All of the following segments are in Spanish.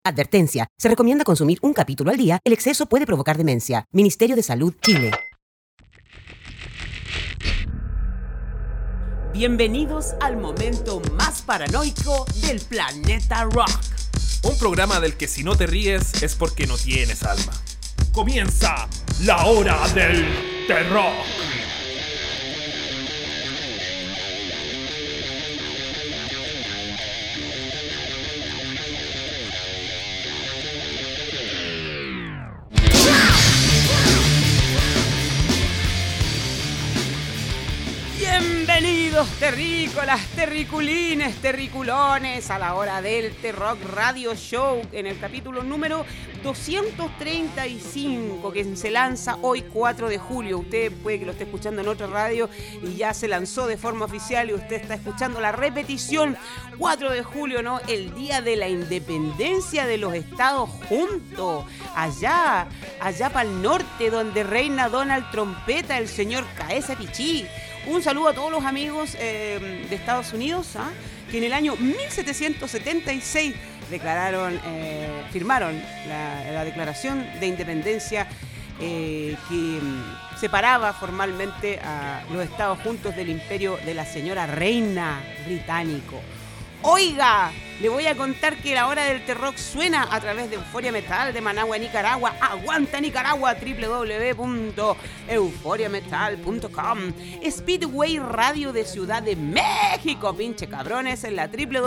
Advertencia. Se recomienda consumir un capítulo al día. El exceso puede provocar demencia. Ministerio de Salud, Chile. Bienvenidos al momento más paranoico del planeta rock. Un programa del que si no te ríes es porque no tienes alma. Comienza la hora del terror. Bienvenidos terrícolas, terriculines, terriculones a la hora del T-Rock Radio Show en el capítulo número 235 que se lanza hoy 4 de julio. Usted puede que lo esté escuchando en otra radio y ya se lanzó de forma oficial y usted está escuchando la repetición 4 de julio, ¿no? El día de la independencia de los Estados juntos, allá para el norte donde reina Donald Trompeta, el señor Caesa Pichí. Un saludo a todos los amigos de Estados Unidos, que en el año 1776 firmaron la Declaración de Independencia que separaba formalmente a los Estados Juntos del imperio de la señora reina británico. Oiga, le voy a contar que la hora del T-Rock suena a través de Euforia Metal de Managua, Nicaragua. ¡Aguanta Nicaragua! www.euforiametal.com. Speedway Radio de Ciudad de México, pinche cabrones, en la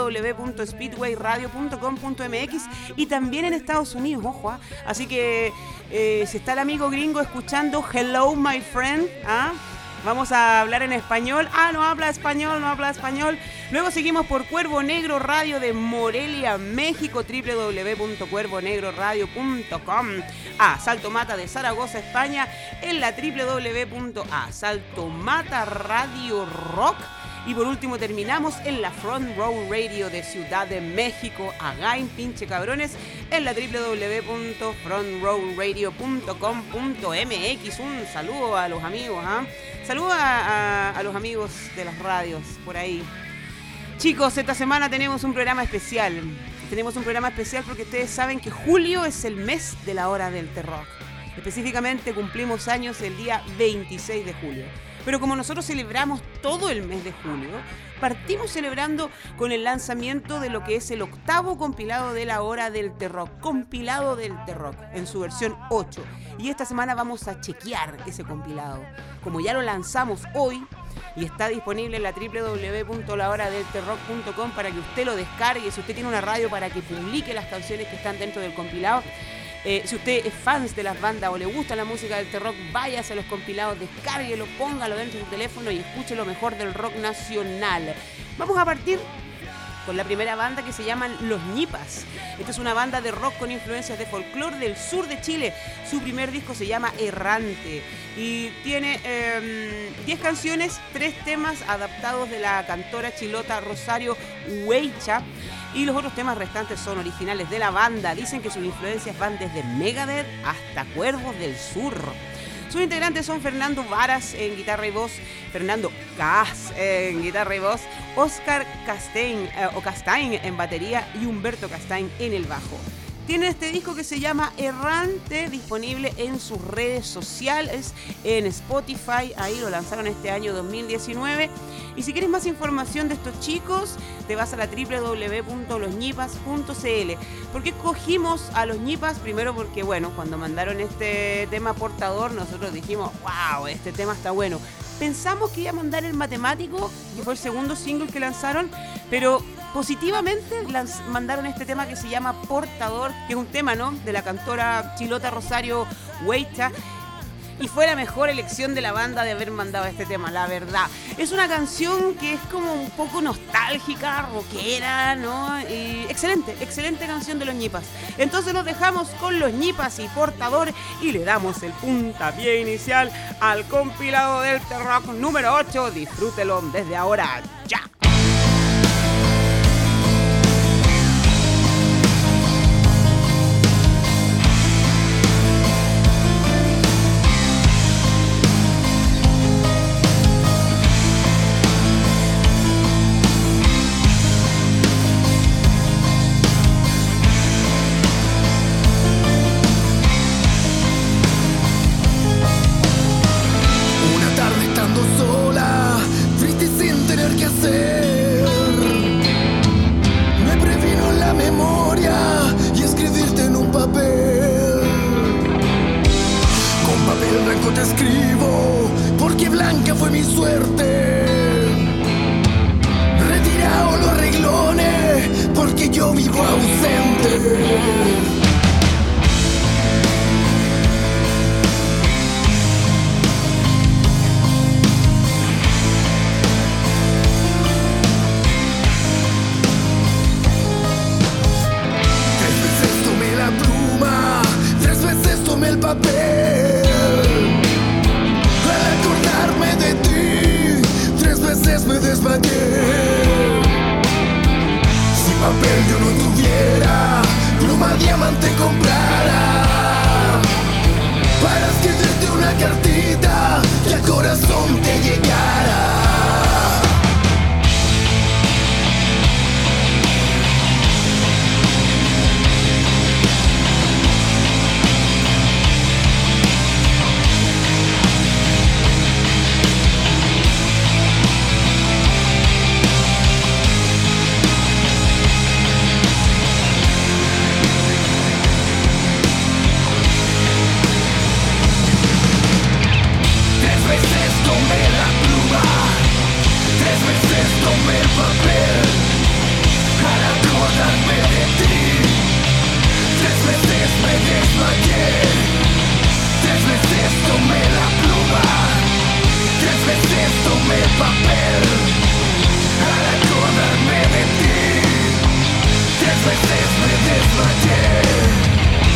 www.speedwayradio.com.mx y también en Estados Unidos, ojo. Así que si está el amigo gringo escuchando Hello My Friend, vamos a hablar en español. No habla español. Luego seguimos por Cuervo Negro Radio de Morelia, México, www.cuervonegroradio.com. Salto Mata de Zaragoza, España, en la www.saltomata Radio Rock. Y por último terminamos en la Front Row Radio de Ciudad de México, Again, pinche cabrones, en la www.frontrowradio.com.mx. Un saludo a los amigos, Saludo a los amigos de las radios por ahí. Chicos, esta semana tenemos un programa especial. Tenemos un programa especial porque ustedes saben que julio es el mes de la hora del T-Rock. Específicamente cumplimos años el día 26 de julio. Pero como nosotros celebramos todo el mes de julio, partimos celebrando con el lanzamiento de lo que es el 8º compilado de la hora del T-Rock, compilado del T-Rock, en su versión 8. Y esta semana vamos a chequear ese compilado. Como ya lo lanzamos hoy y está disponible en la www.lahoradelterrock.com para que usted lo descargue, si usted tiene una radio para que publique las canciones que están dentro del compilado. Si usted es fan de las bandas o le gusta la música del T-Rock, váyase a los compilados, descárguelo, póngalo dentro de su teléfono y escuche lo mejor del rock nacional. Vamos a partir con la primera banda que se llaman Los Ñipas. Esta es una banda de rock con influencias de folclore del sur de Chile. Su primer disco se llama Errante y tiene 10 canciones, 3 temas adaptados de la cantora chilota Rosario Hueycha. Y los otros temas restantes son originales de la banda. Dicen que sus influencias van desde Megadeth hasta Cuervos del Sur. Sus integrantes son Fernando Varas en guitarra y voz, Fernando Cas en guitarra y voz, Oscar Castain en batería y Humberto Castain en el bajo. Tienen este disco que se llama Errante, disponible en sus redes sociales, en Spotify, ahí lo lanzaron este año 2019. Y si quieres más información de estos chicos, te vas a la www.losñipas.cl. ¿Por qué escogimos a Los Ñipas? Primero porque, bueno, cuando mandaron este tema portador, nosotros dijimos, wow, este tema está bueno. Pensamos que iba a mandar El Matemático, que fue el segundo single que lanzaron, pero positivamente mandaron este tema que se llama Portador, que es un tema, ¿no?, de la cantora chilota Rosario Hueycha. Y fue la mejor elección de la banda de haber mandado este tema, la verdad. Es una canción que es como un poco nostálgica, rockera, ¿no? Y excelente canción de Los Ñipas. Entonces nos dejamos con Los Ñipas y Portador y le damos el puntapié inicial al compilado del T-Rock número 8. Disfrútelo desde ahora, ya. papel. Al acordarme de ti, 3 veces me desmayé. Si papel yo no tuviera, pluma diamante comprara, para escribirte una cartita que al corazón te llegara. Tomé el papel para acordarme de ti. 3 veces me desmayé, 3 veces tomé la pluma, 3 veces tomé el papel para acordarme de ti. 3 veces me desmayé.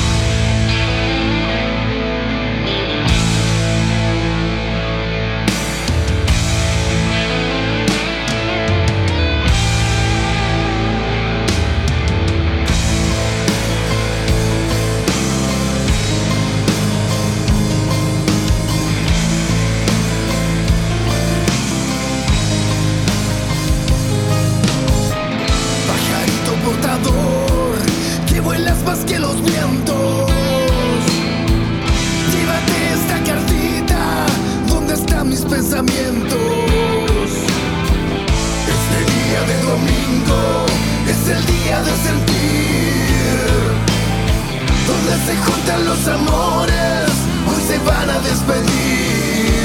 Que vuelas más que los vientos. Llévate esta cartita, ¿dónde están mis pensamientos? Este día de domingo es el día de sentir, donde se juntan los amores, hoy se van a despedir.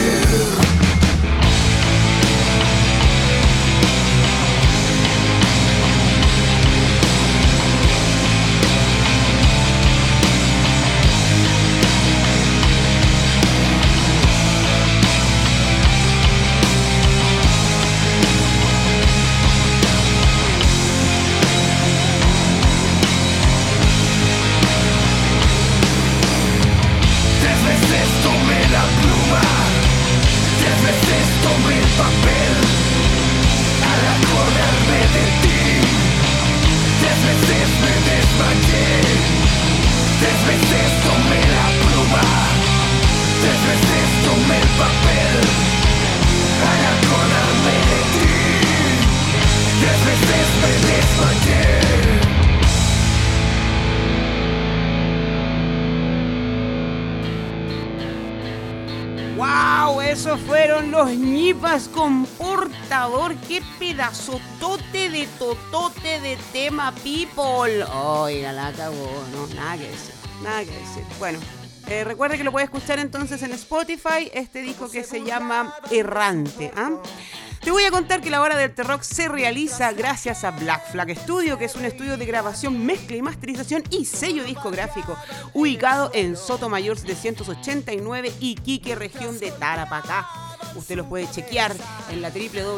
Esos fueron los Ñipas con Portador. Qué pedazotote de totote de tema, people. Oiga, la cagó, no, nada que decir, nada que decir. Bueno, recuerde que lo puede escuchar entonces en Spotify, este disco que se llama Errante. Te voy a contar que la Hora del Terrock se realiza gracias a Black Flag Studio, que es un estudio de grabación, mezcla y masterización y sello discográfico, ubicado en Sotomayor 789, Iquique, región de Tarapacá. Usted los puede chequear en la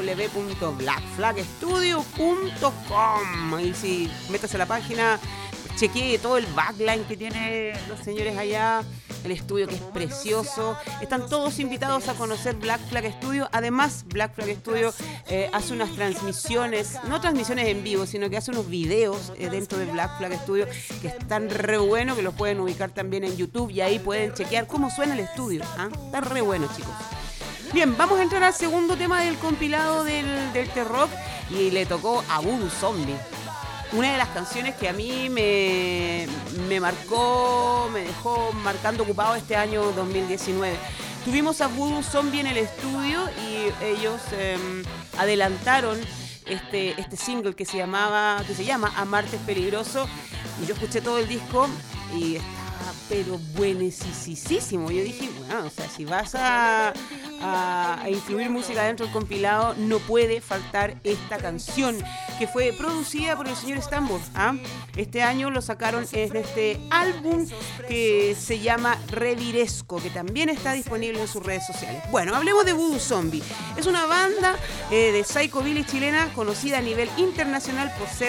www.blackflagstudio.com. Y si metes a la página, chequee todo el backline que tienen los señores allá, el estudio que es precioso. Están todos invitados a conocer Black Flag Studio. Además, Black Flag Studio hace unas transmisiones, no transmisiones en vivo, sino que hace unos videos dentro de Black Flag Studio que están re buenos, que los pueden ubicar también en YouTube y ahí pueden chequear cómo suena el estudio. Está re bueno, chicos. Bien, vamos a entrar al segundo tema del compilado del Terrock y le tocó a Voodoo Zombie. Una de las canciones que a mí me marcó, me dejó marcando ocupado este año 2019. Tuvimos a Voodoo Zombie en el estudio y ellos adelantaron este single que se llama Amarte es peligroso. Y yo escuché todo el disco y estaba pero buenísimo. Yo dije, bueno, o sea, si vas a incluir música dentro del compilado, no puede faltar esta canción que fue producida por el señor Stambor. Este año lo sacaron en este álbum que se llama Reviresco, que también está disponible en sus redes sociales. Bueno, hablemos de Voodoo Zombie. Es una banda de psychobilly chilena conocida a nivel internacional por ser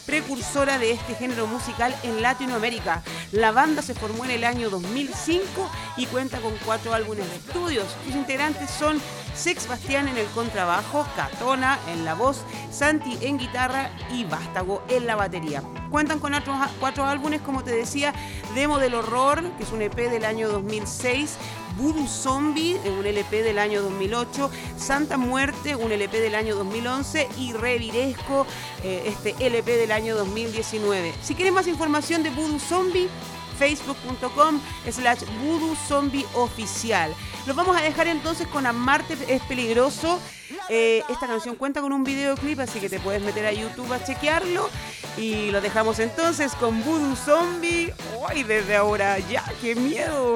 precursora de este género musical en Latinoamérica. La banda se formó en el año 2005 y cuenta con 4 álbumes de estudios. Sus integrantes son Sex Bastián en el contrabajo, Catona en la voz, Santi en guitarra y Vástago en la batería. Cuentan con 4 álbumes, como te decía: Demo del Horror, que es un EP del año 2006, Voodoo Zombie, un LP del año 2008, Santa Muerte, un LP del año 2011 y Reviresco, este LP del año 2019. Si quieres más información de Voodoo Zombie, facebook.com/Voodoo Zombie Oficial. Los vamos a dejar entonces con Amarte es Peligroso. Esta canción cuenta con un videoclip, así que te puedes meter a YouTube a chequearlo. Y lo dejamos entonces con Voodoo Zombie. ¡Ay, desde ahora ya! ¡Qué miedo!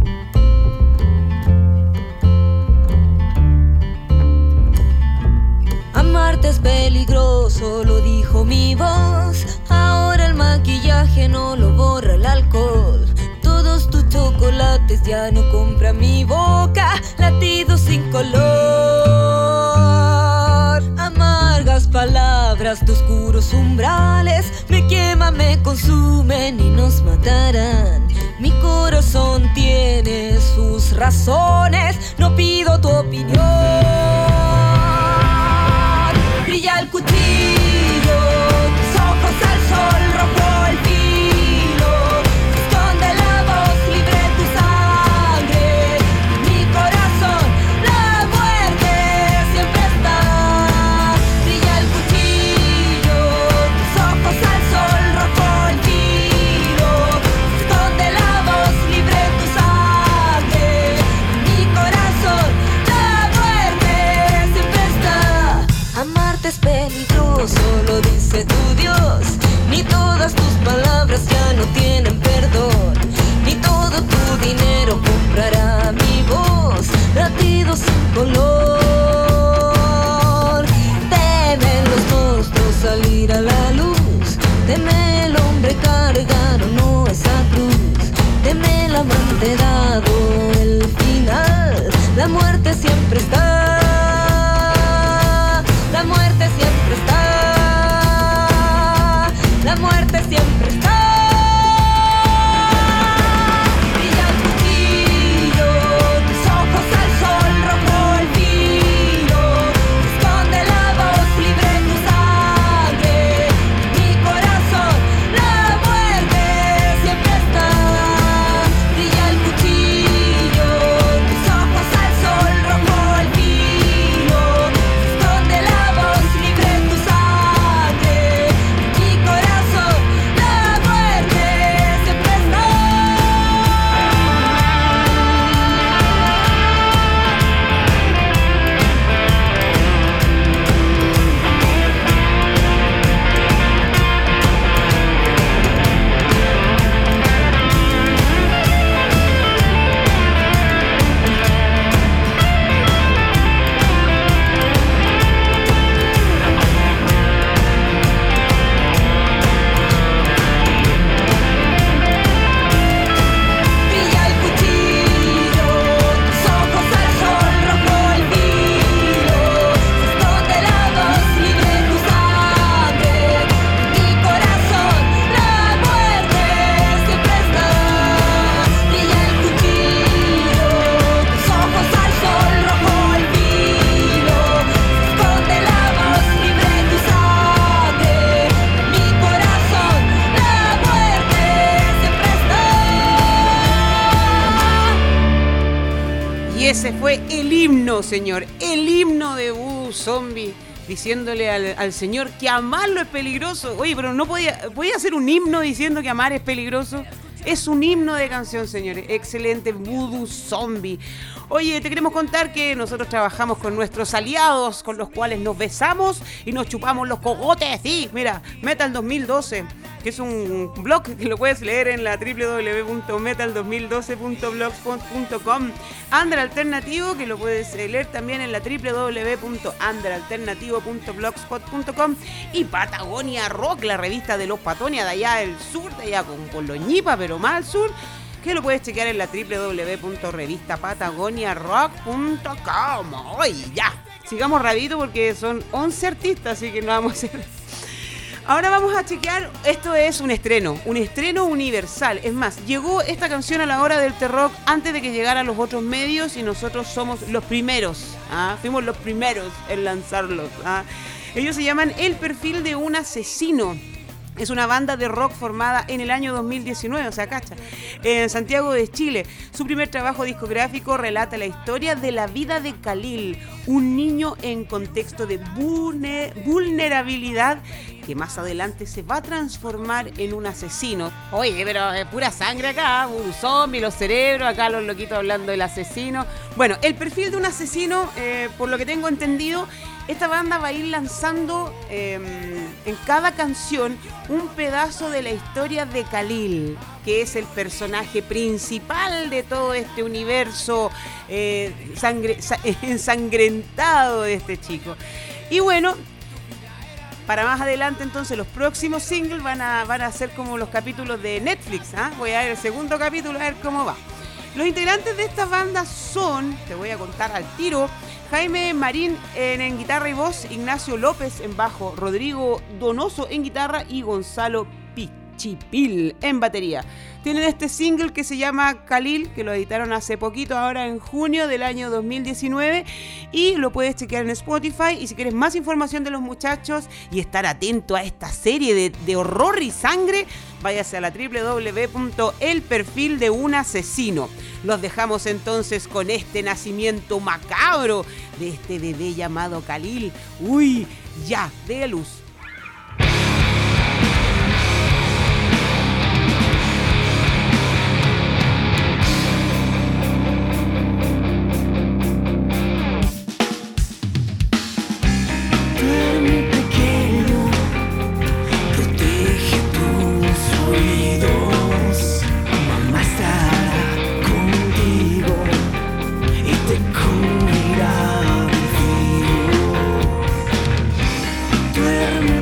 Amarte es peligroso, lo dijo mi voz. Ahora el maquillaje no lo borra el alcohol. Todos tus chocolates ya no compra mi boca. Latidos sin color. Amargas palabras de oscuros umbrales. Me queman, me consumen y nos matarán. Mi corazón tiene sus razones. No pido tu opinión. Brilla el cuchillo, tus ojos al sol, rojo el filo. Esconde la voz, libre tu sangre. Mi corazón, la muerte siempre está. Brilla el cuchillo, tus ojos al sol, rojo el filo. Esconde la voz, libre tu sangre. Mi corazón, la muerte siempre está. Amarte es peligroso, lo dice tu Dios. Ni todas tus palabras ya no tienen perdón. Ni todo tu dinero comprará mi voz. Latidos sin color. Temen los monstruos salir a la luz. Teme el hombre cargar o no esa cruz. Teme el amante dado el final. La muerte siempre está. La muerte siempre está. La muerte siempre está. Brilla el cuchillo, tus ojos al sol, rojo el filo. Esconde la voz, libre tu sangre. Mi corazón, la muerte siempre está. Brilla el cuchillo, tus ojos al sol, rojo el filo. Esconde la voz, libre tu sangre. Mi corazón, la muerte siempre está. Brilla el cuchillo, tus ojos al sol, rojo el filo. Esconde la voz, libre tu sangre. Mi corazón, la muerte siempre está. Brilla el cuchillo, tus ojos al sol, rojo el filo. Esconde la voz, libre tu sangre. Mi corazón, la muerte siempre está. Y ese fue el himno, señor, el himno de Voodoo Zombie, diciéndole al señor que amarlo es peligroso. Oye, pero no podía hacer un himno diciendo que amar es peligroso. Es un himno de canción, señores. Excelente, Voodoo Zombie. Oye, te queremos contar que nosotros trabajamos con nuestros aliados, con los cuales nos besamos y nos chupamos los cogotes. Sí, mira, Metal 2012, que es un blog que lo puedes leer en la www.metal2012.blogspot.com. Under Alternativo, que lo puedes leer también en la www.underalternativo.blogspot.com. Y Patagonia Rock, la revista de los Patonia de allá del sur, de allá con los ñipa, pero más al sur, que lo puedes chequear en la www.revistapatagoniarock.com. Oye, ya, sigamos rapidito porque son 11 artistas, así que no vamos a hacer... Ahora vamos a chequear, esto es un estreno universal. Es más, llegó esta canción a la hora del T-Rock antes de que llegaran los otros medios y nosotros somos los primeros, fuimos los primeros en lanzarlos. Ellos se llaman El Perfil de un Asesino. Es una banda de rock formada en el año 2019, o sea, cacha, en Santiago de Chile. Su primer trabajo discográfico relata la historia de la vida de Khalil, un niño en contexto de vulnerabilidad que más adelante se va a transformar en un asesino. Oye, pero es pura sangre acá, un zombie, los cerebros, acá los loquitos hablando del asesino. Bueno, El Perfil de un Asesino, por lo que tengo entendido, esta banda va a ir lanzando en cada canción un pedazo de la historia de Khalil, que es el personaje principal de todo este universo ensangrentado de este chico. Y bueno, para más adelante entonces los próximos singles van a ser como los capítulos de Netflix. Voy a ver el segundo capítulo a ver cómo va. Los integrantes de esta banda son, te voy a contar al tiro, Jaime Marín en guitarra y voz, Ignacio López en bajo, Rodrigo Donoso en guitarra y Gonzalo Pichipil en batería. Tienen este single que se llama Khalil, que lo editaron hace poquito, ahora en junio del año 2019, y lo puedes chequear en Spotify. Y si quieres más información de los muchachos y estar atento a esta serie de horror y sangre, váyase a la www.elperfildeunasesino. Los dejamos entonces con este nacimiento macabro de este bebé llamado Khalil. Uy, ya, de luz. Duerme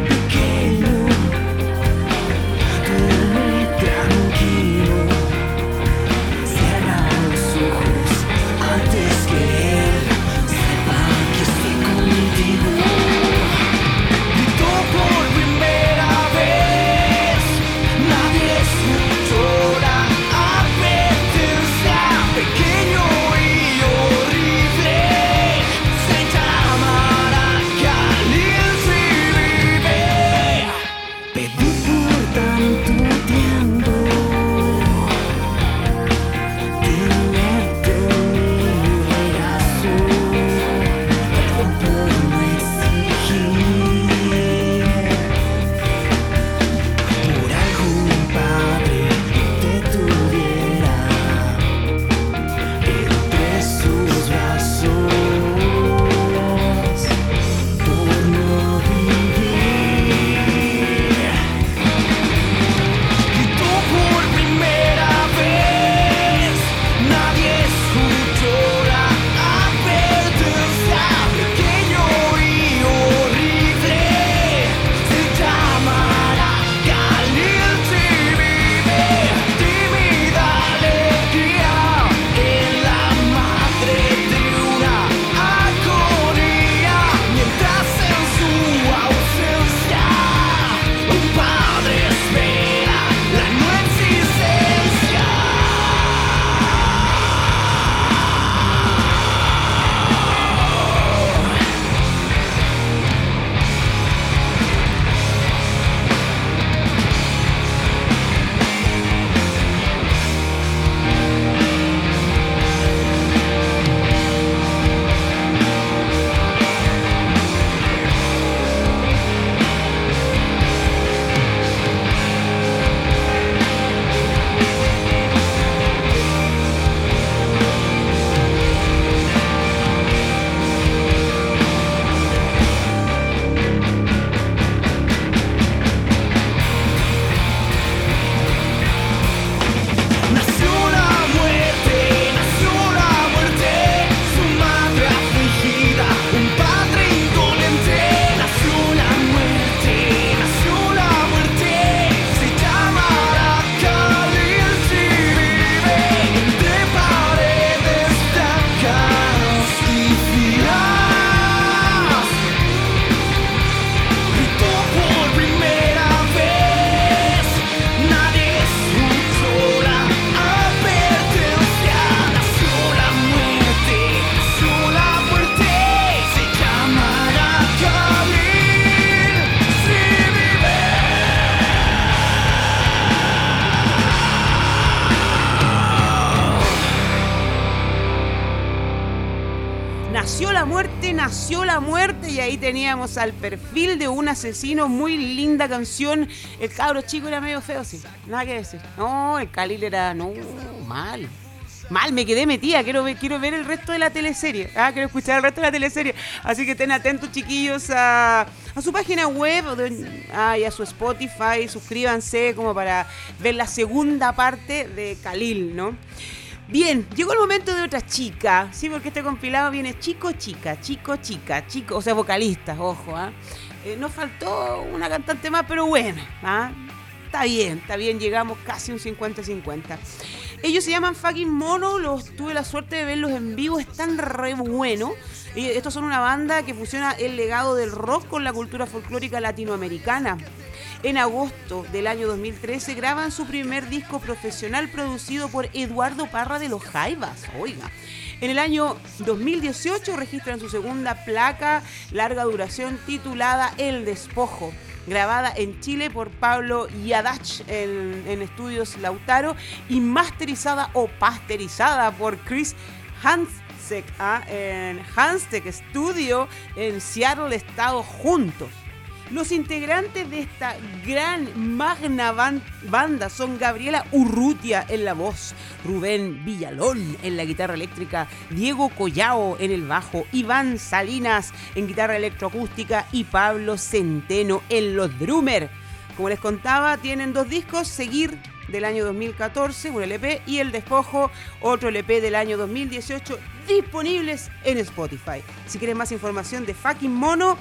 Nació la muerte, nació la muerte, y ahí teníamos al perfil de un asesino. Muy linda canción. El cabro chico era medio feo, sí, nada que decir. No, el Khalil era, no, mal, me quedé metida. Quiero ver el resto de la teleserie. Quiero escuchar el resto de la teleserie. Así que estén atentos, chiquillos, a su página web y a su Spotify. Suscríbanse como para ver la segunda parte de Khalil, ¿no? Bien, llegó el momento de otra chica, sí, porque este compilado viene chico, o sea, vocalistas, ojo, nos faltó una cantante más, pero bueno, está bien, llegamos casi un 50-50. Ellos se llaman Fucking Mono, tuve la suerte de verlos en vivo, están re buenos. Estos son una banda que fusiona el legado del rock con la cultura folclórica latinoamericana. En agosto del año 2013 graban su primer disco profesional producido por Eduardo Parra de Los Jaivas. Oiga. En el año 2018 registran su segunda placa larga duración titulada El Despojo, grabada en Chile por Pablo Yadach en Estudios Lautaro y masterizada o pasterizada por Chris Hanzek en Hanzek Studio en Seattle, Estados juntos. Los integrantes de esta gran magna banda son Gabriela Urrutia en la voz, Rubén Villalón en la guitarra eléctrica, Diego Collao en el bajo, Iván Salinas en guitarra electroacústica y Pablo Centeno en los drummers. Como les contaba, tienen 2 discos, Seguir del año 2014, un LP, y El Despojo, otro LP del año 2018, disponibles en Spotify. Si quieren más información de Fucking Mono,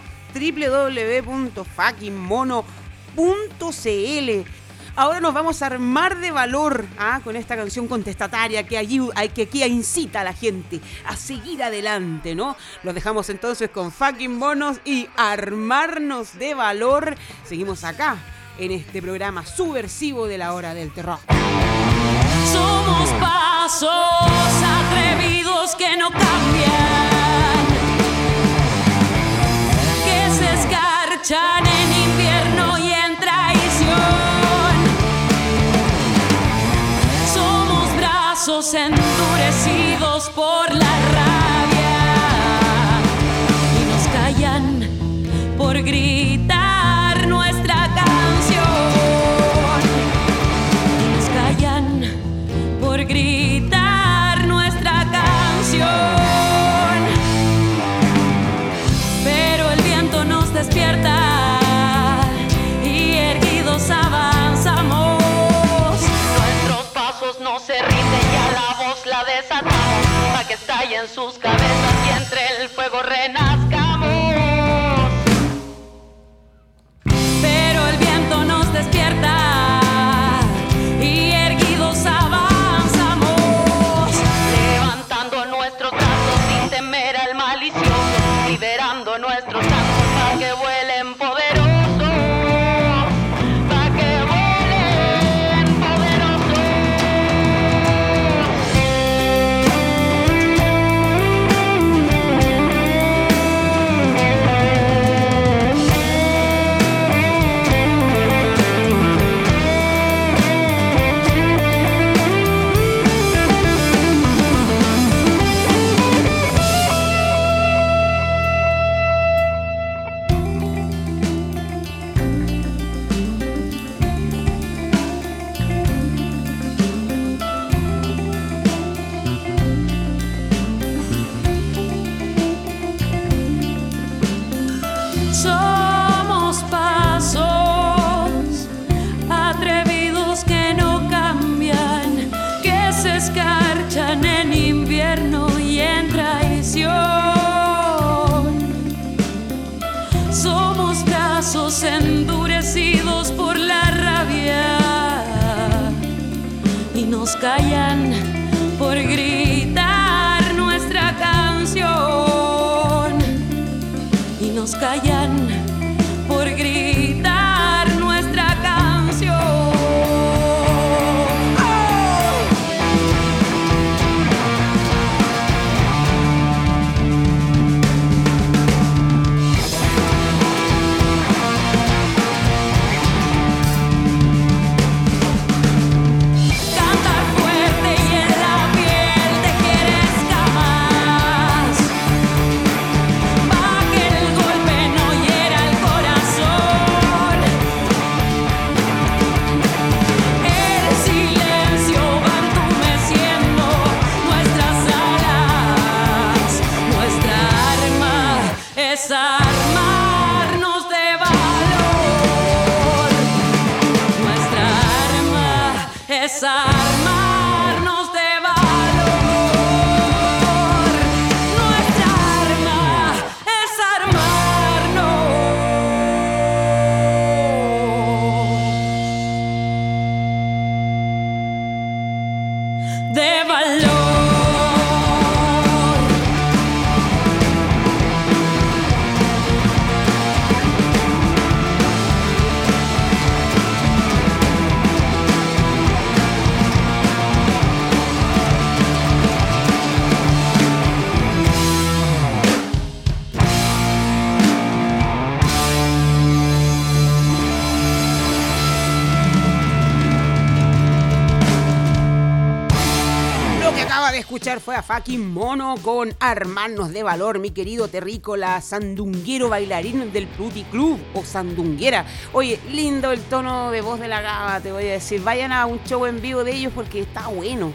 www.fuckingmono.cl. Ahora nos vamos a armar de valor con esta canción contestataria que aquí incita a la gente a seguir adelante, ¿no? Los dejamos entonces con Fucking Monos y armarnos de valor. Seguimos acá en este programa subversivo de la Hora del Terror. Somos pasos atrevidos que no cambian, escarchan en invierno y en traición. Somos brazos endurecidos por la rabia y nos callan por gritar nuestra canción. Y nos callan por gritar nuestra canción. Despierta y erguidos avanzamos. Nuestros pasos no se rinden, ya la voz la desatamos, para que estalle en sus cabezas y entre el fuego renazcamos. Pero el viento nos despierta y erguidos avanzamos, levantando nuestros brazos sin temer al malicioso, liberando nuestros santos para que vuelen poderosos, para que vuelen poderosos. Somos pasos atrevidos que no cambian, que se escarchan en invierno y en traición. Somos brazos endurecidos por la rabia y nos callan por gritar nuestra canción. Y nos callan por gritar nuestra canción. Cantar fuerte y en la piel tejer escamas. armarnos de valor. Nuestra arma es armarnos de valor. Lo que acaba de escuchar fue a Fucking Mono con Armarnos de Valor, mi querido terrícola sandunguero bailarín del Pluti Club o sandunguera. Oye, lindo el tono de voz de la Gaba, te voy a decir. Vayan a un show en vivo de ellos porque está bueno.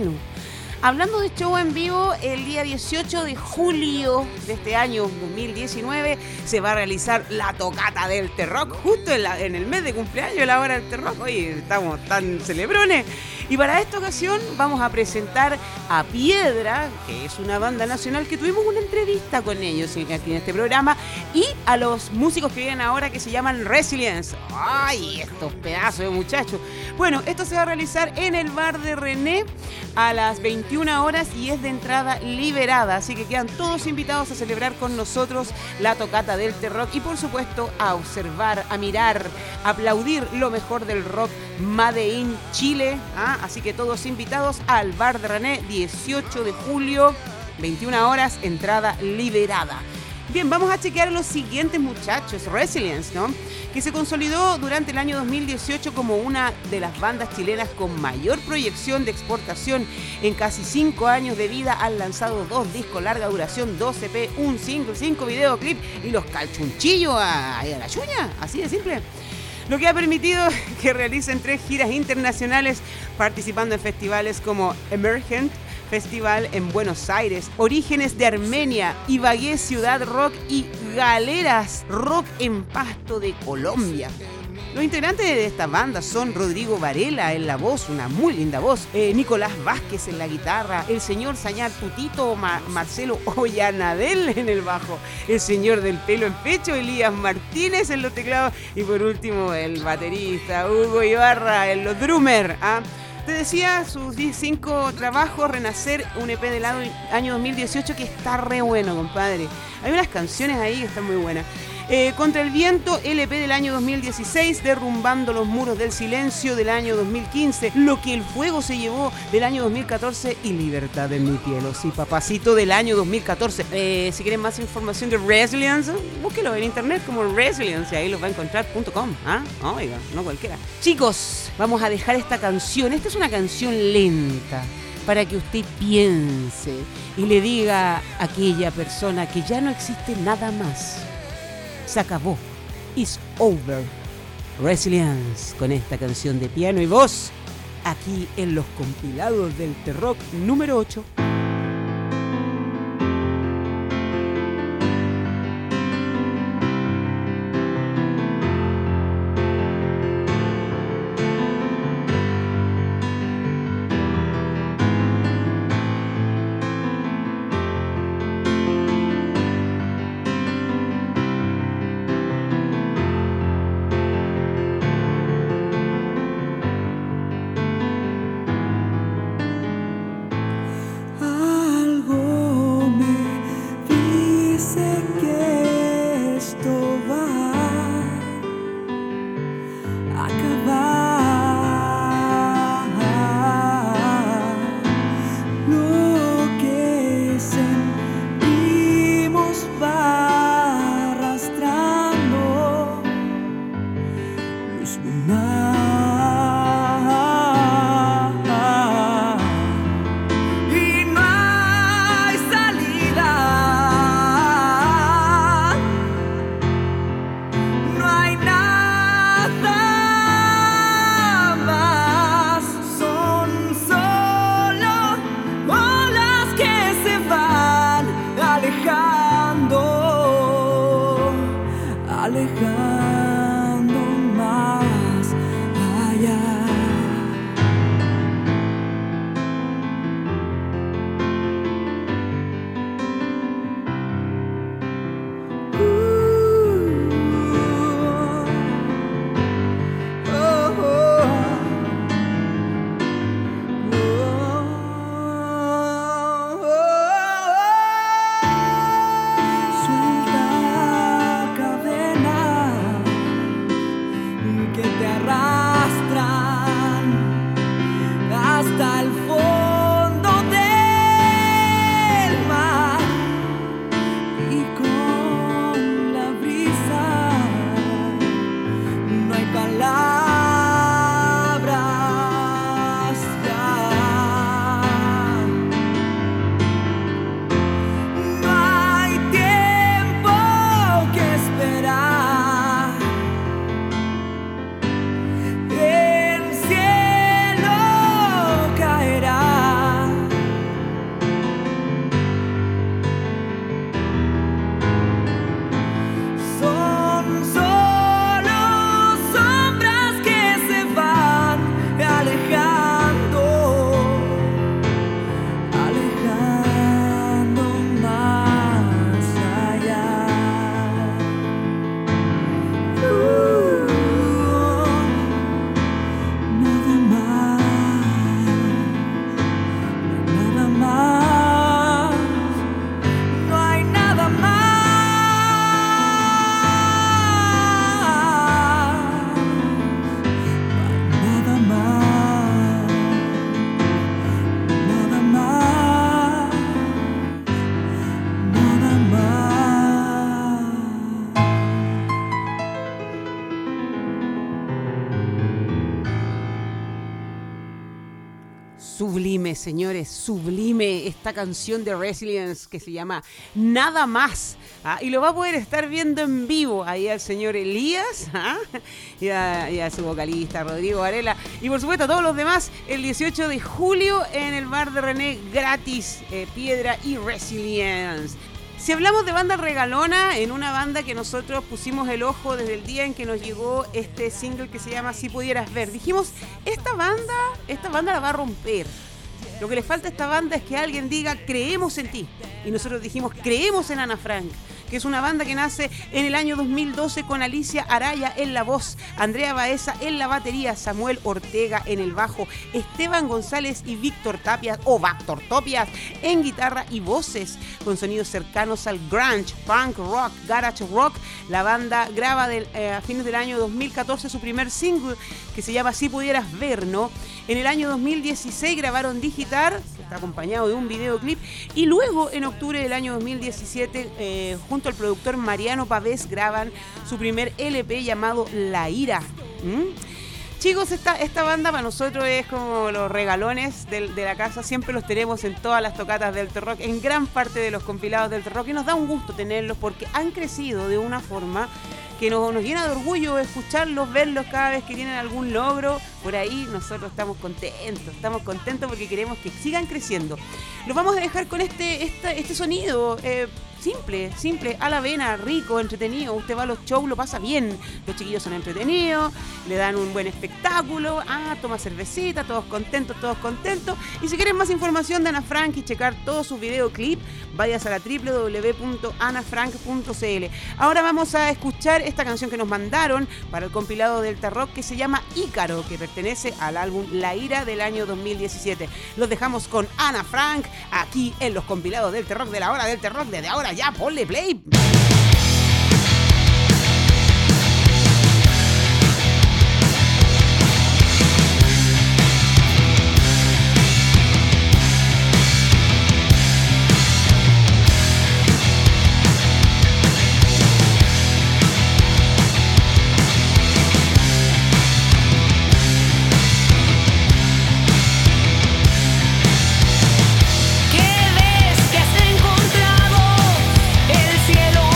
Hablando de show en vivo, el día 18 de julio de este año 2019 se va a realizar la tocata del Terrock, justo en el mes de cumpleaños de la hora del Terrock. Oye, estamos tan celebrones. Y para esta ocasión vamos a presentar a Piedra, que es una banda nacional que tuvimos una entrevista con ellos aquí en este programa, y a los músicos que vienen ahora que se llaman Resilience. ¡Ay, estos pedazos de muchachos! Bueno, esto se va a realizar en el bar de René a las 21 horas y es de entrada liberada, así que quedan todos invitados a celebrar con nosotros la tocata del Terrock y por supuesto a observar, a mirar, a aplaudir lo mejor del rock Made in Chile. Así que todos invitados al bar de René, 18 de julio, 21 horas, entrada liberada. Bien, vamos a chequear a los siguientes muchachos. Resilience, ¿no? Que se consolidó durante el año 2018 como una de las bandas chilenas con mayor proyección de exportación. En casi 5 años de vida han lanzado 2 discos larga duración, 2 EP, un single, 5 videoclips y los calchunchillos a la chuña, así de simple. Lo que ha permitido que realicen 3 giras internacionales participando en festivales como Emergent Festival en Buenos Aires, Orígenes de Armenia, Ibagué Ciudad Rock y Galeras Rock en Pasto de Colombia. Los integrantes de esta banda son Rodrigo Varela en la voz, una muy linda voz, Nicolás Vázquez en la guitarra, el señor Sañar Tutito, Marcelo Ollanadel en el bajo, el señor del pelo en pecho, Elías Martínez en los teclados y por último el baterista Hugo Ibarra en los drummers. Te decía, sus 5 trabajos, Renacer, un EP del año 2018 que está re bueno, compadre. Hay unas canciones ahí que están muy buenas. Contra el Viento, LP del año 2016, Derrumbando los Muros del Silencio del año 2015, Lo que el Fuego se llevó del año 2014 y Libertad en mi piel, sí, papacito del año 2014. Si quieren más información de Resilience, búsquelo en internet como Resilience y ahí los va a encontrar.com. Oiga, no cualquiera. Chicos, vamos a dejar esta canción. Esta es una canción lenta para que usted piense y le diga a aquella persona que ya no existe nada más. Se acabó. It's over. Resilience con esta canción de piano y voz aquí en los compilados del Terrock número 8. Sublime, señores, sublime esta canción de Resilience que se llama Nada Más. Y lo va a poder estar viendo en vivo ahí al señor Elías y a su vocalista Rodrigo Varela. Y por supuesto a todos los demás el 18 de julio en el bar de René gratis, Piedra y Resilience. Si hablamos de banda regalona, en una banda que nosotros pusimos el ojo desde el día en que nos llegó este single que se llama Si Pudieras Ver, dijimos, esta banda la va a romper. Lo que le falta a esta banda es que alguien diga, creemos en ti. Y nosotros dijimos, creemos en Ana Frank, que es una banda que nace en el año 2012 con Alicia Araya en la voz, Andrea Baeza en la batería, Samuel Ortega en el bajo, Esteban González y Víctor Tapias en guitarra y voces, con sonidos cercanos al grunge, punk rock, garage rock. La banda graba a fines del año 2014 su primer single que se llama Si Pudieras Ver, ¿no? En el año 2016 grabaron Digitar, que está acompañado de un videoclip, y luego en octubre del año 2017 junto al productor Mariano Pavés graban su primer LP llamado La Ira. Chicos, esta banda para nosotros es como los regalones de la casa, siempre los tenemos en todas las tocatas del Rock, en gran parte de los compilados del Rock, y nos da un gusto tenerlos porque han crecido de una forma que nos llena de orgullo escucharlos, verlos cada vez que tienen algún logro. Por ahí nosotros estamos contentos porque queremos que sigan creciendo. Los vamos a dejar con este sonido simple, a la vena, rico, entretenido. Usted va a los shows, lo pasa bien. Los chiquillos son entretenidos, le dan un buen espectáculo, toma cervecita, todos contentos. Y si quieren más información de Ana Frank y checar todos sus videoclips, vayas a la www.anafrank.cl. Ahora vamos a escuchar esta canción que nos mandaron para el compilado del Rock que se llama Ícaro, que pertenece al álbum La Ira del año 2017. Los dejamos con Ana Frank aquí en los compilados del Rock de la hora del Rock. Desde ahora ya, ponle play. ¿Qué ves que has encontrado? El cielo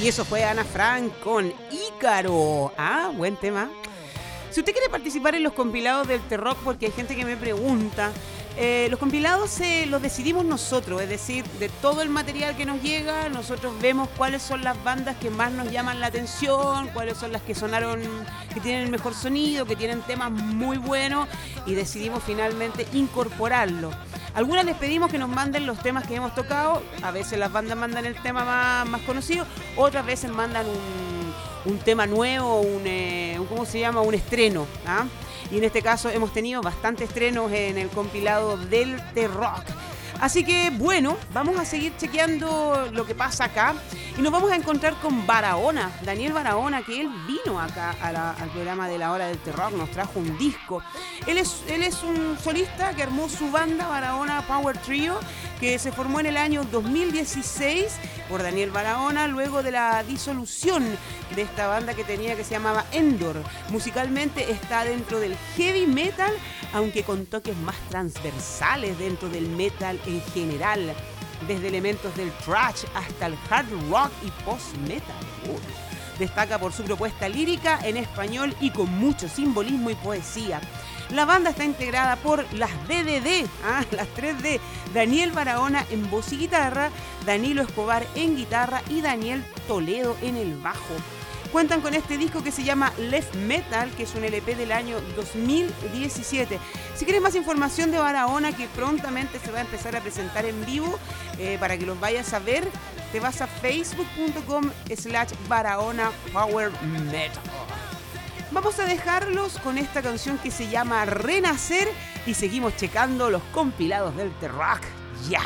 Y eso fue Ana Frank con Ícaro. Ah, buen tema. Si usted quiere participar en los compilados del T-Rock, porque hay gente que me pregunta, los compilados los decidimos nosotros, es decir, de todo el material que nos llega, nosotros vemos cuáles son las bandas que más nos llaman la atención, cuáles son las que sonaron, que tienen el mejor sonido, que tienen temas muy buenos, y decidimos finalmente incorporarlo. Algunas les pedimos que nos manden los temas que hemos tocado, a veces las bandas mandan el tema más conocido, otras veces mandan un tema nuevo, ¿cómo se llama? Un estreno, ¿ah? Y en este caso hemos tenido bastantes estrenos en el compilado del T-Rock. Así que bueno, vamos a seguir chequeando lo que pasa acá y nos vamos a encontrar con Barahona, Daniel Barahona, que él vino acá al programa de la hora del T-Rock, nos trajo un disco. Él es un solista que armó su banda Barahona Power Trio, que se formó en el año 2016 por Daniel Barahona luego de la disolución de esta banda que tenía, que se llamaba Endor. Musicalmente está dentro del heavy metal, aunque con toques más transversales dentro del metal en general, desde elementos del thrash hasta el hard rock y post-metal. Destaca por su propuesta lírica en español y con mucho simbolismo y poesía. La banda está integrada por las DDD, las 3D, Daniel Barahona en voz y guitarra, Danilo Escobar en guitarra y Daniel Toledo en el bajo. Cuentan con este disco que se llama Left Metal, que es un LP del año 2017. Si quieres más información de Barahona, que prontamente se va a empezar a presentar en vivo, para que los vayas a ver, te vas a facebook.com/Barahona Power Metal. Vamos a dejarlos con esta canción que se llama Renacer y seguimos checando los compilados del T-Rock. ¡Ya!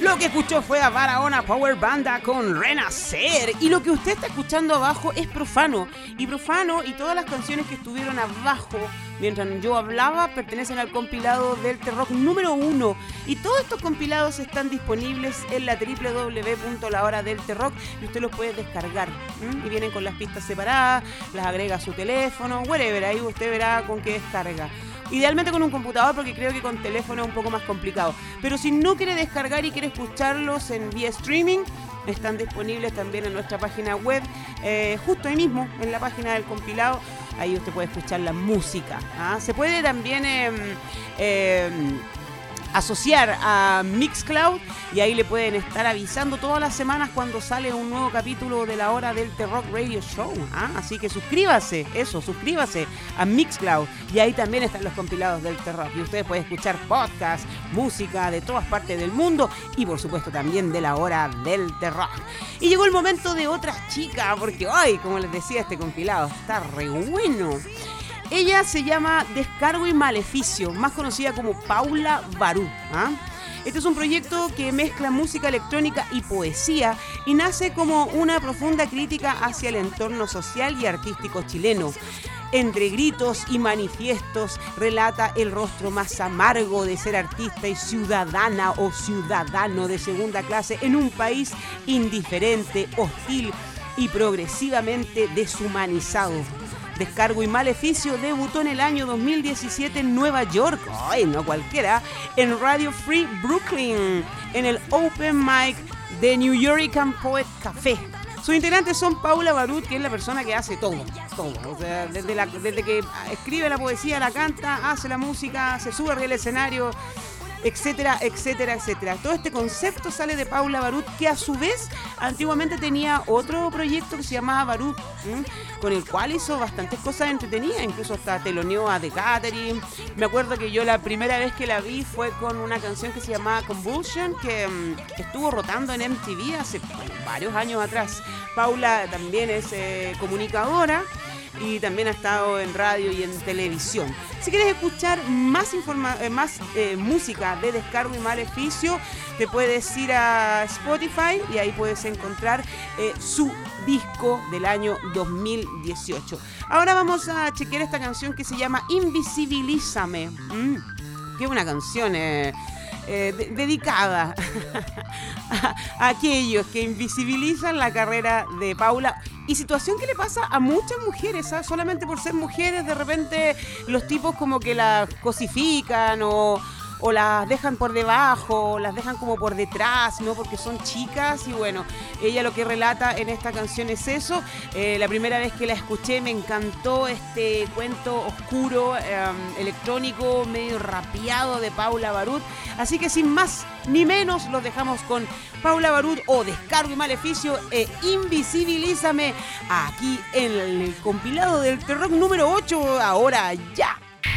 Lo que escuchó fue a Barahona Power Banda con Renacer. Y lo que usted está escuchando abajo es Profano. Y Profano y todas las canciones que estuvieron abajo mientras yo hablaba pertenecen al compilado del T-Rock número 1. Y todos estos compilados están disponibles en la www.lahoradelterrock y usted los puede descargar. Y vienen con las pistas separadas, las agrega a su teléfono, whatever, ahí usted verá con qué descarga. Idealmente con un computador, porque creo que con teléfono es un poco más complicado. Pero si no quiere descargar y quiere escucharlos en vía streaming, están disponibles también en nuestra página web, justo ahí mismo, en la página del compilado. Ahí usted puede escuchar la música. Se puede también asociar a Mixcloud y ahí le pueden estar avisando todas las semanas cuando sale un nuevo capítulo de la hora del T-Rock Radio Show. Así que suscríbase a Mixcloud y ahí también están los compilados del T-Rock y ustedes pueden escuchar podcast, música de todas partes del mundo y por supuesto también de la hora del T-Rock. Y llegó el momento de otra chica, porque hoy, como les decía, este compilado está re bueno. Ella se llama Descargo y Maleficio, más conocida como Paula Barut. Este es un proyecto que mezcla música electrónica y poesía y nace como una profunda crítica hacia el entorno social y artístico chileno. Entre gritos y manifiestos relata el rostro más amargo de ser artista y ciudadana o ciudadano de segunda clase en un país indiferente, hostil y progresivamente deshumanizado. Descargo y Maleficio debutó en el año 2017 en Nueva York, no cualquiera, en Radio Free Brooklyn, en el Open Mic de New Yorican Poet Café. Sus integrantes son Paula Barut, que es la persona que hace todo. O sea, desde que escribe la poesía, la canta, hace la música, se sube arriba del escenario, etcétera, etcétera, etcétera. Todo este concepto sale de Paula Barut, que a su vez antiguamente tenía otro proyecto que se llamaba Barut, con el cual hizo bastantes cosas entretenidas, incluso hasta teloneó a The Catering. Me acuerdo que yo la primera vez que la vi fue con una canción que se llamaba Convulsion, que estuvo rotando en MTV hace varios años atrás. Paula también es comunicadora y también ha estado en radio y en televisión. Si quieres escuchar más música de Descargo y Maleficio, te puedes ir a Spotify y ahí puedes encontrar su disco del año 2018. Ahora vamos a chequear esta canción que se llama Invisibilízame, que es una canción dedicada a aquellos que invisibilizan la carrera de Paula y situación que le pasa a muchas mujeres, solamente por ser mujeres de repente los tipos como que las cosifican o las dejan por debajo, las dejan como por detrás, ¿no? Porque son chicas y bueno, ella lo que relata en esta canción es eso. La primera vez que la escuché me encantó este cuento oscuro, electrónico, medio rapeado de Paula Barut. Así que sin más ni menos los dejamos con Paula Barut o Descargo y Maleficio e Invisibilízame aquí en el compilado del T-Rock número 8, ahora ya.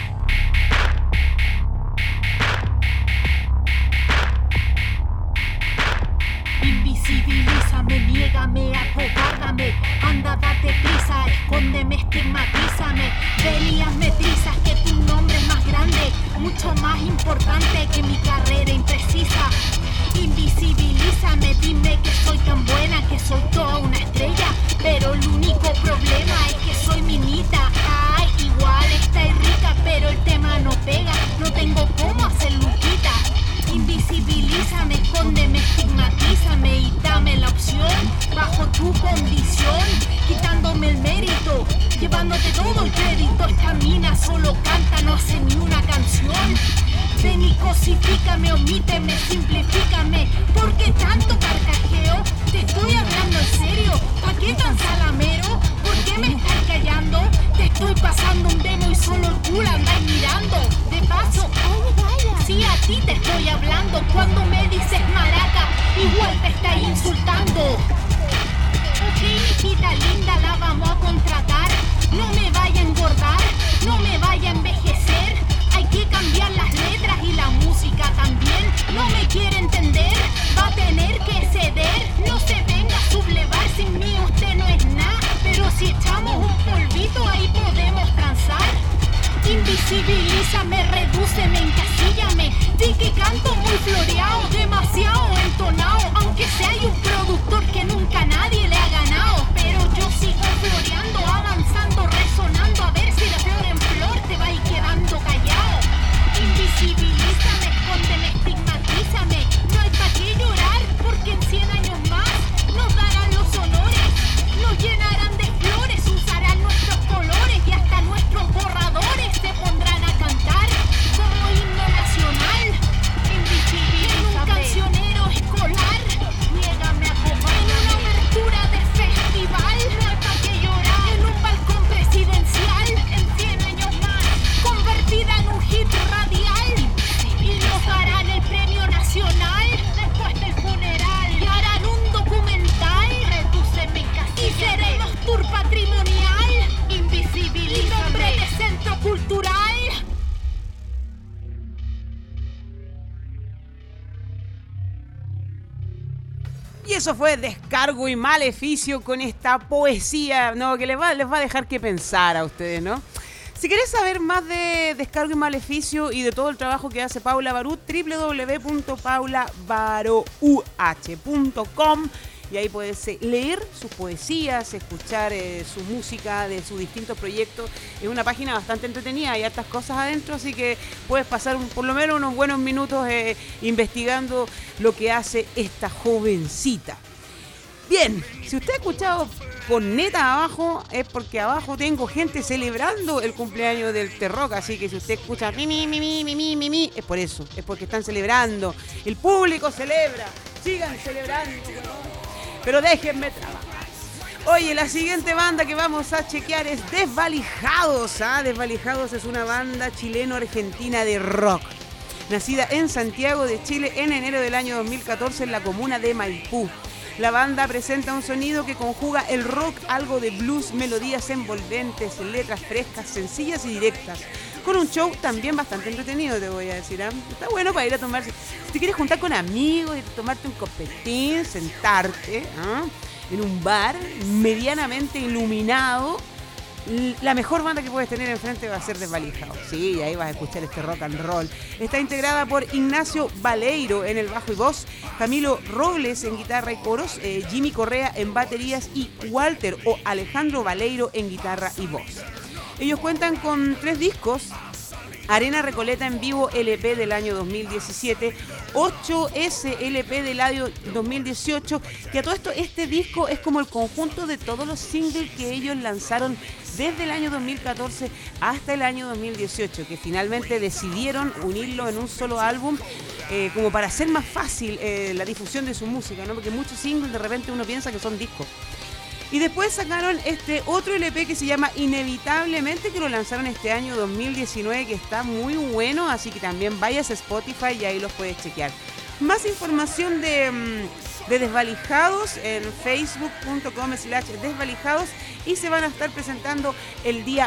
Invisibilízame, niégame, acobárdame, anda, date prisa, escóndeme, estigmatízame, velíasme trizas, que tu nombre es más grande, mucho más importante que mi carrera imprecisa. Invisibilízame, dime que soy tan buena, que soy toda una estrella, pero el único problema es que soy minita. Ay, igual está rica, pero el tema no pega, no tengo cómo hacer luquita. Invisibilízame, escóndeme, estigmatízame y dame la opción bajo tu condición, quitándome el mérito, llevándote todo el crédito. Esta mina solo canta, no hace ni una canción. Ven y cosifícame, omíteme, simplifícame. ¿Por qué tanto carcajeo? Te estoy hablando en serio. ¿Pa' qué tan salamero? ¿Por qué me estás callando? Te estoy pasando un demo y solo el culo andas mirando. De paso, si a ti te estoy hablando, cuando me dices maraca, igual te está insultando. Ok, hijita linda, la vamos a contratar. No me vaya a engordar, no me vaya a envejecer. Hay que cambiar las letras y la música también. No me quiere entender, va a tener que ceder. No se venga a sublevar, sin mí usted no es nada. Pero si echamos un polvito, ahí podemos transar. Invisibilízame, redúceme, encasíllame. Di que canto muy floreado, demasiado entonado. Y eso fue Descargo y Maleficio con esta poesía, ¿no? Que les va a dejar que pensar a ustedes, ¿no? Si querés saber más de Descargo y Maleficio y de todo el trabajo que hace Paula Baruch, www.paulabaruch.com, y ahí puedes leer sus poesías, escuchar su música de sus distintos proyectos. Es una página bastante entretenida, hay hartas cosas adentro, así que puedes pasar por lo menos unos buenos minutos investigando lo que hace esta jovencita. Bien, si usted ha escuchado corneta abajo, es porque abajo tengo gente celebrando el cumpleaños del T-Rock, así que si usted escucha mi, es por eso, es porque están celebrando. El público celebra, sigan celebrando, pero déjenme trabajar. Oye, la siguiente banda que vamos a chequear es Desvalijados. Desvalijados es una banda chileno-argentina de rock, nacida en Santiago de Chile en enero del año 2014 en la comuna de Maipú. La banda presenta un sonido que conjuga el rock, algo de blues, melodías envolventes, letras frescas, sencillas y directas, con un show también bastante entretenido, te voy a decir. Está bueno para ir a tomarse. Si te quieres juntar con amigos y tomarte un copetín, sentarte en un bar medianamente iluminado, la mejor banda que puedes tener enfrente va a ser Desvalijados. Sí, ahí vas a escuchar este rock and roll. Está integrada por Ignacio Baleiro en el bajo y voz, Camilo Robles en guitarra y coros, Jimmy Correa en baterías y Walter o Alejandro Baleiro en guitarra y voz. Ellos cuentan con 3 discos: Arena Recoleta en vivo LP del año 2017, 8S LP del año 2018, que a todo esto este disco es como el conjunto de todos los singles que ellos lanzaron desde el año 2014 hasta el año 2018, que finalmente decidieron unirlo en un solo álbum, como para hacer más fácil la difusión de su música, ¿no? Porque muchos singles de repente uno piensa que son discos. Y después sacaron este otro LP que se llama Inevitablemente, que lo lanzaron este año 2019, que está muy bueno, así que también vayas a Spotify y ahí los puedes chequear. Más información de Desvalijados en facebook.com/desvalijados, y se van a estar presentando el día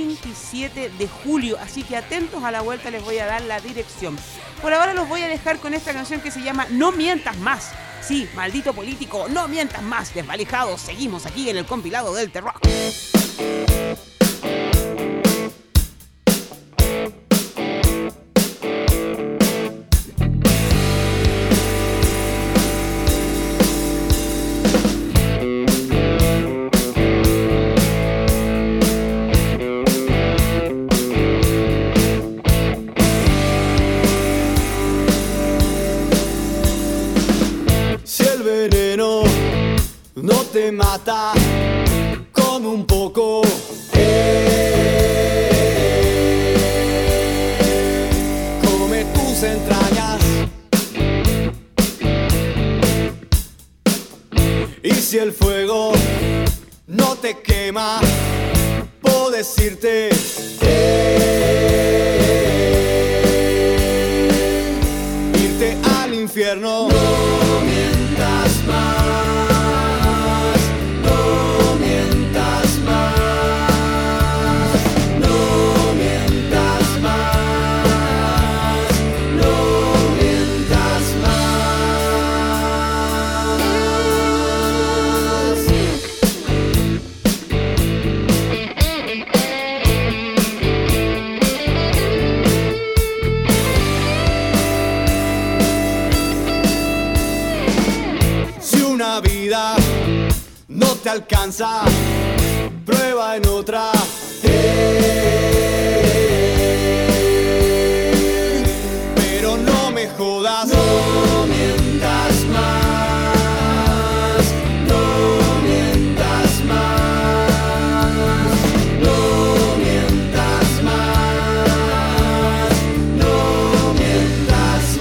27 de julio, así que atentos, a la vuelta les voy a dar la dirección. Por ahora los voy a dejar con esta canción que se llama No Mientas Más. Sí, maldito político, no mientas más. Desvalijados, seguimos aquí en el compilado del T-Rock. Te mata con un poco. Come tus entrañas. Y si el fuego no te quema, puedo decirte irte al infierno. No mientas más. No te alcanza, prueba en otra. Pero no me jodas. No mientas más. No mientas más. No mientas más. No mientas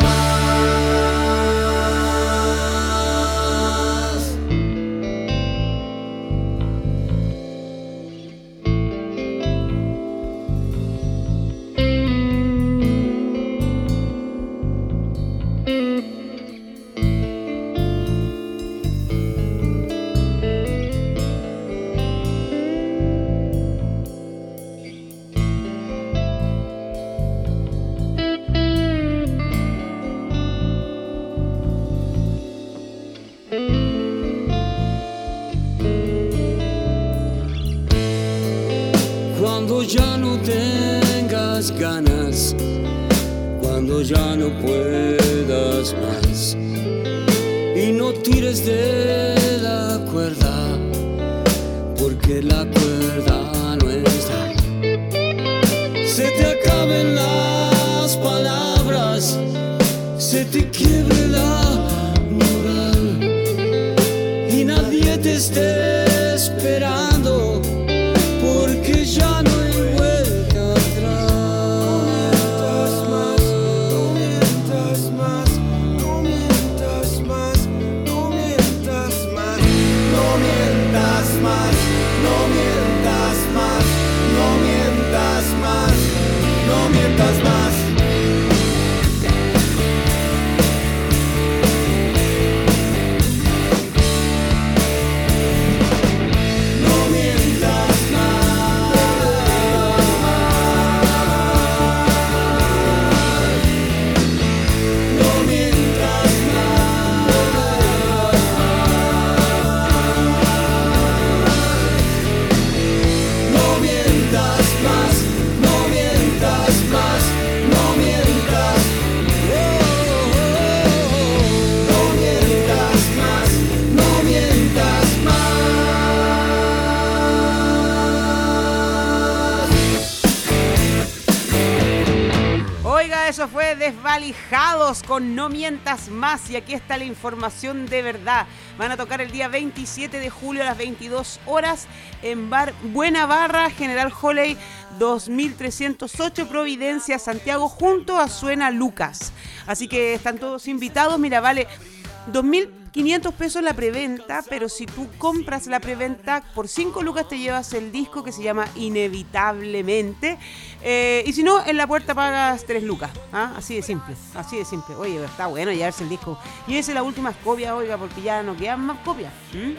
cuando ya no puedas más. Y no tires de la cuerda, porque la cuerda no está. Se te acaben las palabras, se te quiebre la moral y nadie te esté esperando, porque ya no hay vuelta atrás. No mientas más, no mientas más, no mientas más, no mientas más, no mientas más, no mientas más, no mientas más. Eso fue Desvalijados con No Mientas Más, y aquí está la información de verdad. Van a tocar el día 27 de julio a las 22 horas en Bar Buena Barra, General Holley 2308, Providencia, Santiago, junto a Suena Lucas. Así que están todos invitados. Mira, vale 2.500 pesos la preventa, pero si tú compras la preventa por 5 lucas te llevas el disco que se llama Inevitablemente, y si no, en la puerta pagas 3 lucas. ¿Ah? Así de simple, así de simple. Oye, está bueno llevarse el disco. Llévese las últimas copias, oiga, porque ya no quedan más copias.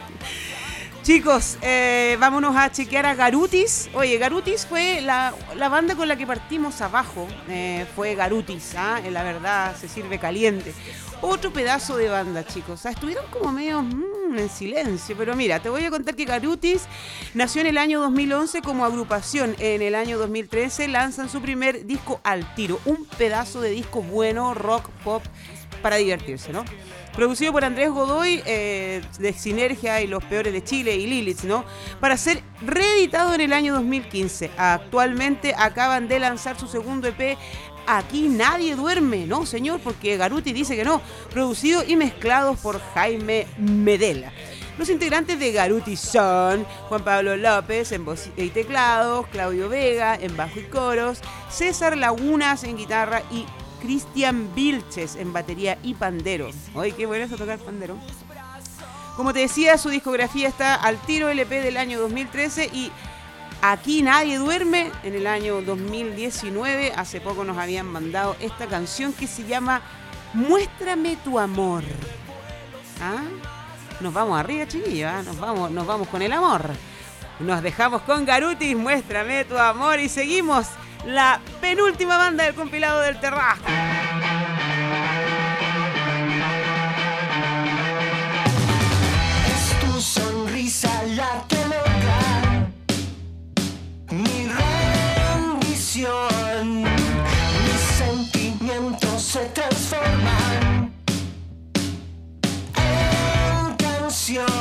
Chicos, vámonos a chequear a Garutis. Oye, Garutis fue la banda con la que partimos abajo. Fue Garutis, ¿ah? La verdad se sirve caliente. Otro pedazo de banda, chicos. Estuvieron como medio en silencio, pero mira, te voy a contar que Garutis nació en el año 2011 como agrupación. En el año 2013 lanzan su primer disco Al Tiro, un pedazo de disco bueno, rock, pop, para divertirse, ¿no? Producido por Andrés Godoy, de Sinergia y Los Peores de Chile y Lilith, ¿no? Para ser reeditado en el año 2015. Actualmente acaban de lanzar su segundo EP, Aquí Nadie Duerme, no señor, porque Garutis dice que no, producido y mezclados por Jaime Medela. Los integrantes de Garutis son Juan Pablo López en voz y teclados, Claudio Vega en bajo y coros, César Lagunas en guitarra y Cristian Vilches en batería y pandero. Oye, qué bueno eso tocar pandero. Como te decía, su discografía está Al Tiro, LP del año 2013, y Aquí Nadie Duerme en el año 2019. Hace poco nos habían mandado esta canción que se llama Muéstrame tu amor. ¿Ah? Nos vamos arriba, chiquillos, ¿ah? Nos vamos con el amor. Nos dejamos con Garutis, Muéstrame tu amor, y seguimos la penúltima banda del compilado del Terrasco. Es tu sonrisa la que logra mi rendición. Mis sentimientos se transforman en canción.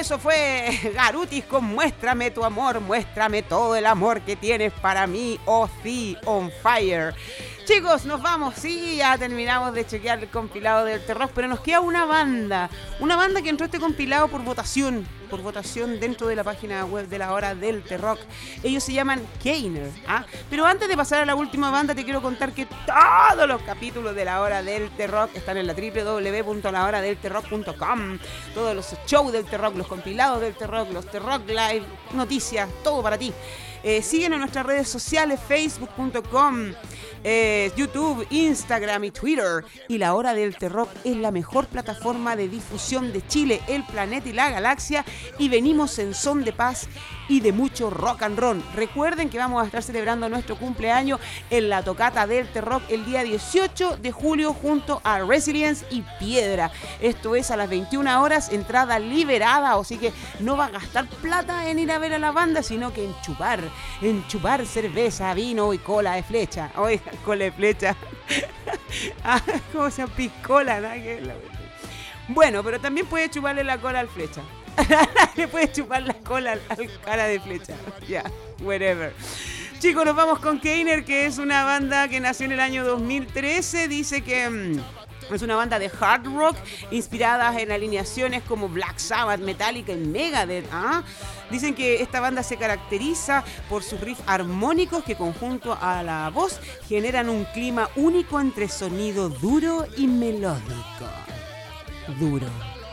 eso fue Garutis con Muéstrame tu amor, muéstrame todo el amor que tienes para mí, oh sí, on fire. Chicos, nos vamos, sí, ya terminamos de chequear el compilado del T-Rock, pero nos queda una banda que entró a este compilado por votación dentro de la página web de la hora del T-Rock. Ellos se llaman Keiner, ¿ah? Pero antes de pasar a la última banda, te quiero contar que todos los capítulos de la hora del T-Rock están en la www.lahoradelterrock.com. Todos los shows del T-Rock, los compilados del T-Rock, los T-Rock Live, noticias, todo para ti. Siguen en nuestras redes sociales, facebook.com, YouTube, Instagram y Twitter. Y La Hora del T-Rock es la mejor plataforma de difusión de Chile, el planeta y la galaxia. Y venimos en son de paz y de mucho rock and roll. Recuerden que vamos a estar celebrando nuestro cumpleaños en la tocata del T-Rock el día 18 de julio junto a Resilience y Piedra. Esto es a las 21 horas, entrada liberada, así que no va a gastar plata en ir a ver a la banda, sino que en chupar cerveza, vino y cola de flecha. Oiga, cola de flecha. ¿Cómo se llama? Piscola, ¿no? Bueno, pero también puede chuparle la cola al flecha. Le puede chupar la cola al cara de flecha. Ya, whatever. Chicos, nos vamos con Keiner, que es una banda que nació en el año 2013. Dice que es una banda de hard rock inspirada en alineaciones como Black Sabbath, Metallica y Megadeth. ¿Ah? Dicen que esta banda se caracteriza por sus riffs armónicos que, conjunto a la voz, generan un clima único entre sonido duro y melódico. Duro.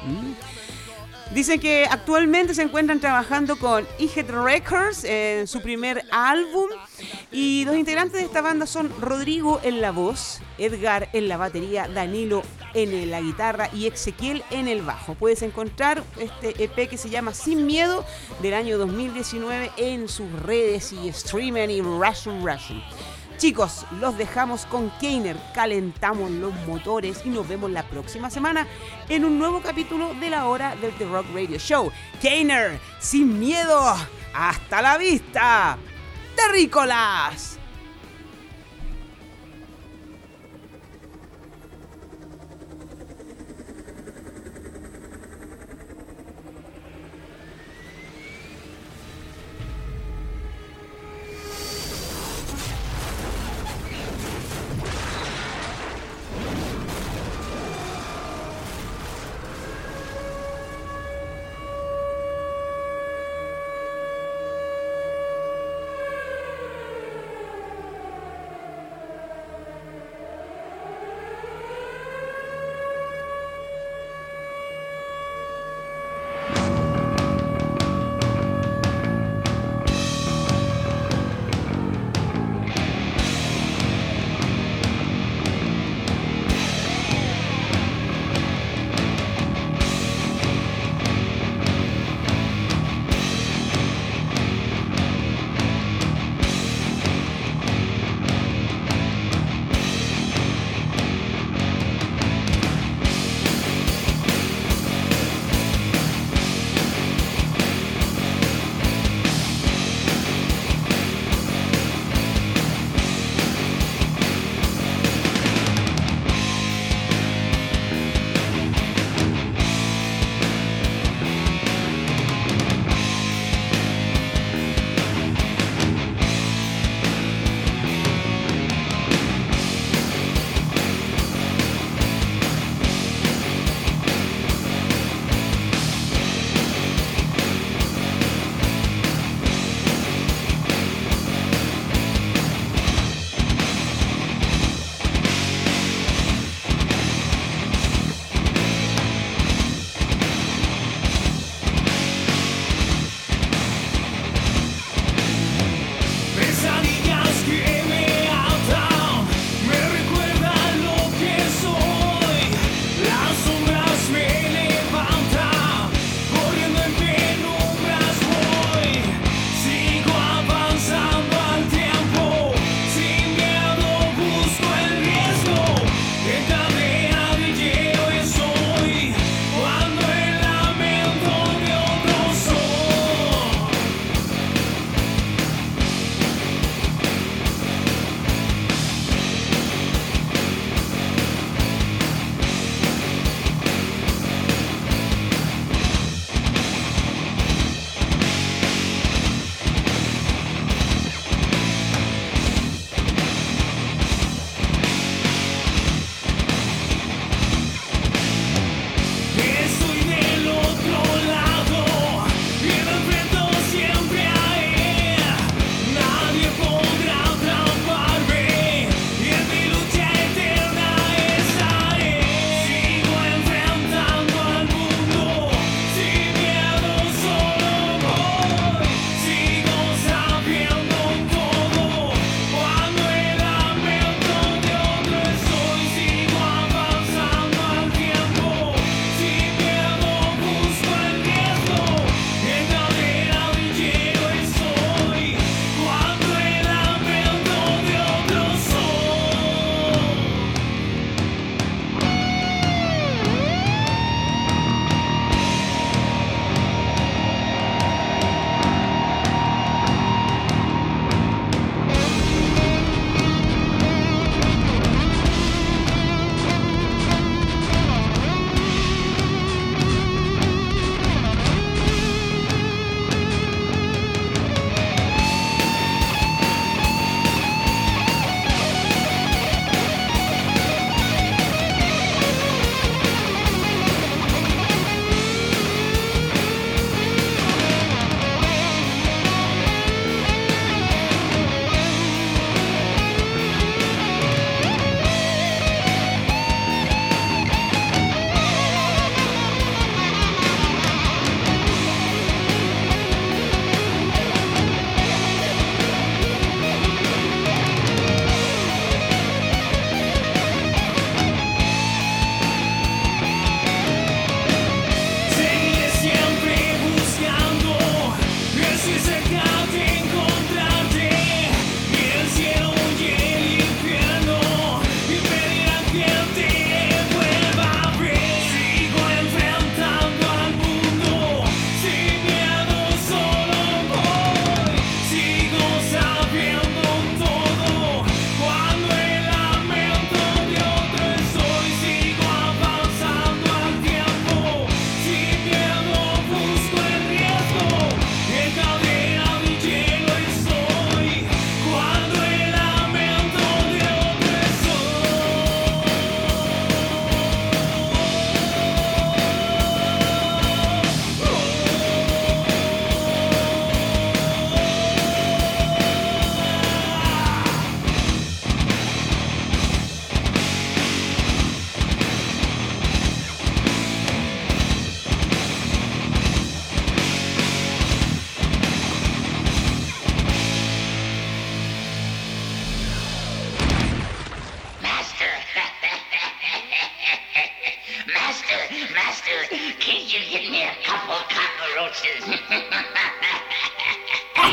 Dicen que actualmente se encuentran trabajando con Egghead Records en su primer álbum, y los integrantes de esta banda son Rodrigo en la voz, Edgar en la batería, Danilo en la guitarra y Ezequiel en el bajo. Puedes encontrar este EP que se llama Sin Miedo del año 2019 en sus redes y streaming y Russian. Chicos, los dejamos con Keiner, calentamos los motores y nos vemos la próxima semana en un nuevo capítulo de La Hora del T-Rock Radio Show. Keiner, Sin Miedo, hasta la vista, terrícolas.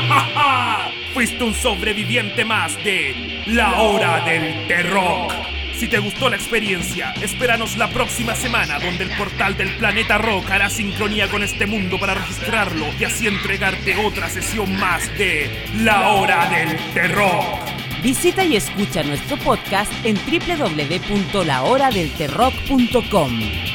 Fuiste un sobreviviente más de La Hora del Terrock. Si te gustó la experiencia, espéranos la próxima semana, donde el portal del Planeta Rock hará sincronía con este mundo para registrarlo y así entregarte otra sesión más de La Hora del Terrock. Visita y escucha nuestro podcast en www.lahoradelterrock.com.